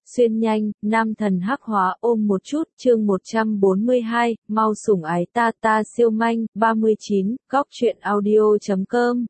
Xuyên nhanh, nam thần hắc hóa ôm một chút, chương 142, mau sủng ái ta ta siêu manh, 39, góc truyện audio.com.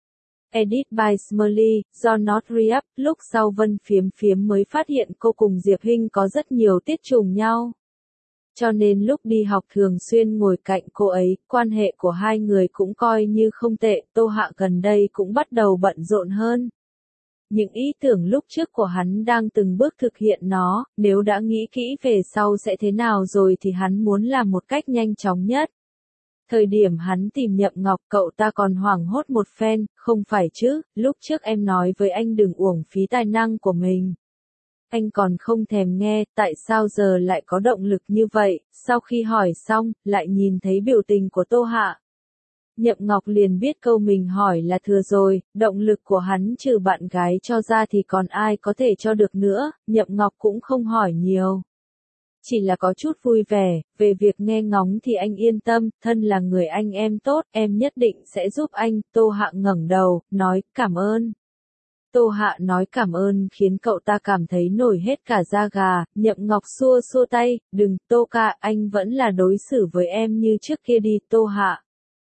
Edit by Smiley, do Not Re-up, lúc sau Vân Phiếm Phiếm mới phát hiện cô cùng Diệp Hinh có rất nhiều tiết trùng nhau. Cho nên lúc đi học thường xuyên ngồi cạnh cô ấy, quan hệ của hai người cũng coi như không tệ, Tô Hạ gần đây cũng bắt đầu bận rộn hơn. Những ý tưởng lúc trước của hắn đang từng bước thực hiện nó, nếu đã nghĩ kỹ về sau sẽ thế nào rồi thì hắn muốn làm một cách nhanh chóng nhất. Thời điểm hắn tìm Nhậm Ngọc cậu ta còn hoảng hốt một phen, không phải chứ, lúc trước em nói với anh đừng uổng phí tài năng của mình. Anh còn không thèm nghe, tại sao giờ lại có động lực như vậy, sau khi hỏi xong, lại nhìn thấy biểu tình của Tô Hạ. Nhậm Ngọc liền biết câu mình hỏi là thừa rồi, động lực của hắn trừ bạn gái cho ra thì còn ai có thể cho được nữa, Nhậm Ngọc cũng không hỏi nhiều. Chỉ là có chút vui vẻ, về việc nghe ngóng thì anh yên tâm, thân là người anh em tốt, em nhất định sẽ giúp anh, Tô Hạ ngẩng đầu, nói, cảm ơn. Tô Hạ nói cảm ơn khiến cậu ta cảm thấy nổi hết cả da gà, Nhậm Ngọc xua xua tay, đừng, Tô ca, anh vẫn là đối xử với em như trước kia đi, Tô Hạ.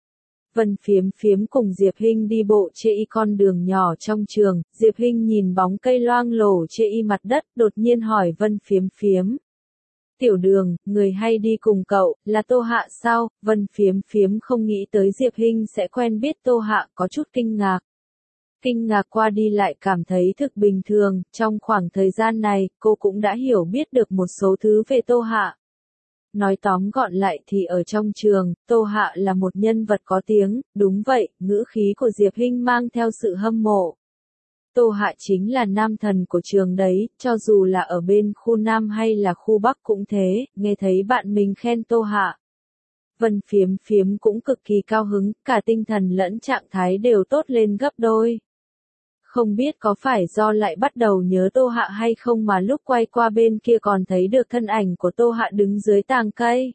Vân Phiếm Phiếm cùng Diệp Hinh đi bộ chê y con đường nhỏ trong trường, Diệp Hinh nhìn bóng cây loang lổ chê y mặt đất, đột nhiên hỏi Vân Phiếm Phiếm. Tiểu Đường, người hay đi cùng cậu, là Tô Hạ sao? Vân Phiếm Phiếm không nghĩ tới Diệp Hinh sẽ quen biết Tô Hạ, có chút kinh ngạc. Kinh ngạc qua đi lại cảm thấy thực bình thường, trong khoảng thời gian này, cô cũng đã hiểu biết được một số thứ về Tô Hạ. Nói tóm gọn lại thì ở trong trường, Tô Hạ là một nhân vật có tiếng, đúng vậy, ngữ khí của Diệp Hinh mang theo sự hâm mộ. Tô Hạ chính là nam thần của trường đấy, cho dù là ở bên khu Nam hay là khu Bắc cũng thế, nghe thấy bạn mình khen Tô Hạ. Vân Phiếm Phiếm cũng cực kỳ cao hứng, cả tinh thần lẫn trạng thái đều tốt lên gấp đôi. Không biết có phải do lại bắt đầu nhớ Tô Hạ hay không mà lúc quay qua bên kia còn thấy được thân ảnh của Tô Hạ đứng dưới tàng cây.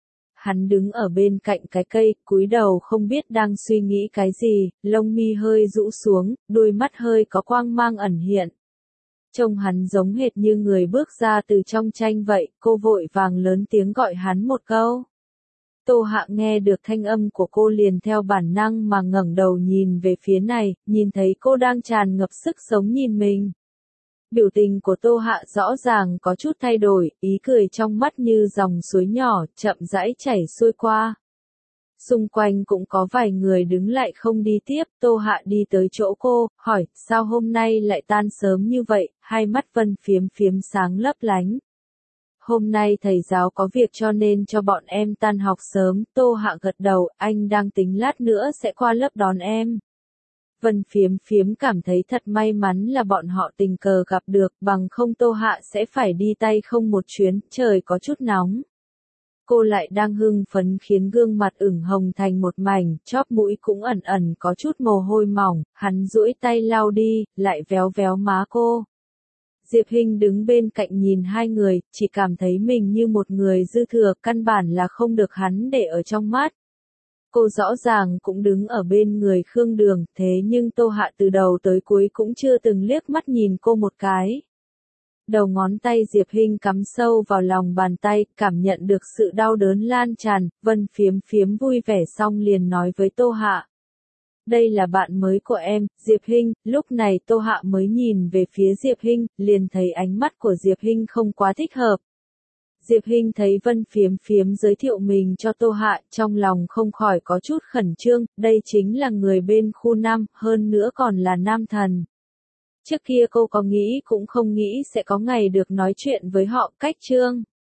Hắn đứng ở bên cạnh cái cây, cúi đầu không biết đang suy nghĩ cái gì, lông mi hơi rũ xuống, đôi mắt hơi có quang mang ẩn hiện. Trông hắn giống hệt như người bước ra từ trong tranh vậy, cô vội vàng lớn tiếng gọi hắn một câu. Tô Hạ nghe được thanh âm của cô liền theo bản năng mà ngẩng đầu nhìn về phía này, nhìn thấy cô đang tràn ngập sức sống nhìn mình. Biểu tình của Tô Hạ rõ ràng có chút thay đổi, ý cười trong mắt như dòng suối nhỏ, chậm rãi chảy xuôi qua. Xung quanh cũng có vài người đứng lại không đi tiếp, Tô Hạ đi tới chỗ cô, hỏi, sao hôm nay lại tan sớm như vậy, hai mắt Vân Phiếm Phiếm sáng lấp lánh. Hôm nay thầy giáo có việc cho nên cho bọn em tan học sớm, Tô Hạ gật đầu, anh đang tính lát nữa sẽ qua lớp đón em. Vân Phiếm Phiếm cảm thấy thật may mắn là bọn họ tình cờ gặp được, bằng không Tô Hạ sẽ phải đi tay không một chuyến, trời có chút nóng. Cô lại đang hưng phấn khiến gương mặt ửng hồng thành một mảnh, chóp mũi cũng ẩn ẩn có chút mồ hôi mỏng, hắn duỗi tay lau đi, lại véo véo má cô. Diệp Hinh đứng bên cạnh nhìn hai người, chỉ cảm thấy mình như một người dư thừa, căn bản là không được hắn để ở trong mắt. Cô rõ ràng cũng đứng ở bên người Khương Đường, thế nhưng Tô Hạ từ đầu tới cuối cũng chưa từng liếc mắt nhìn cô một cái. Đầu ngón tay Diệp Hinh cắm sâu vào lòng bàn tay, cảm nhận được sự đau đớn lan tràn, Vân Phiếm Phiếm vui vẻ xong liền nói với Tô Hạ. Đây là bạn mới của em, Diệp Hinh, lúc này Tô Hạ mới nhìn về phía Diệp Hinh, liền thấy ánh mắt của Diệp Hinh không quá thích hợp. Diệp Hinh thấy Vân Phiếm Phiếm giới thiệu mình cho Tô Hạ, trong lòng không khỏi có chút khẩn trương, đây chính là người bên khu Nam, hơn nữa còn là nam thần. Trước kia cô có nghĩ cũng không nghĩ sẽ có ngày được nói chuyện với họ, cách trương.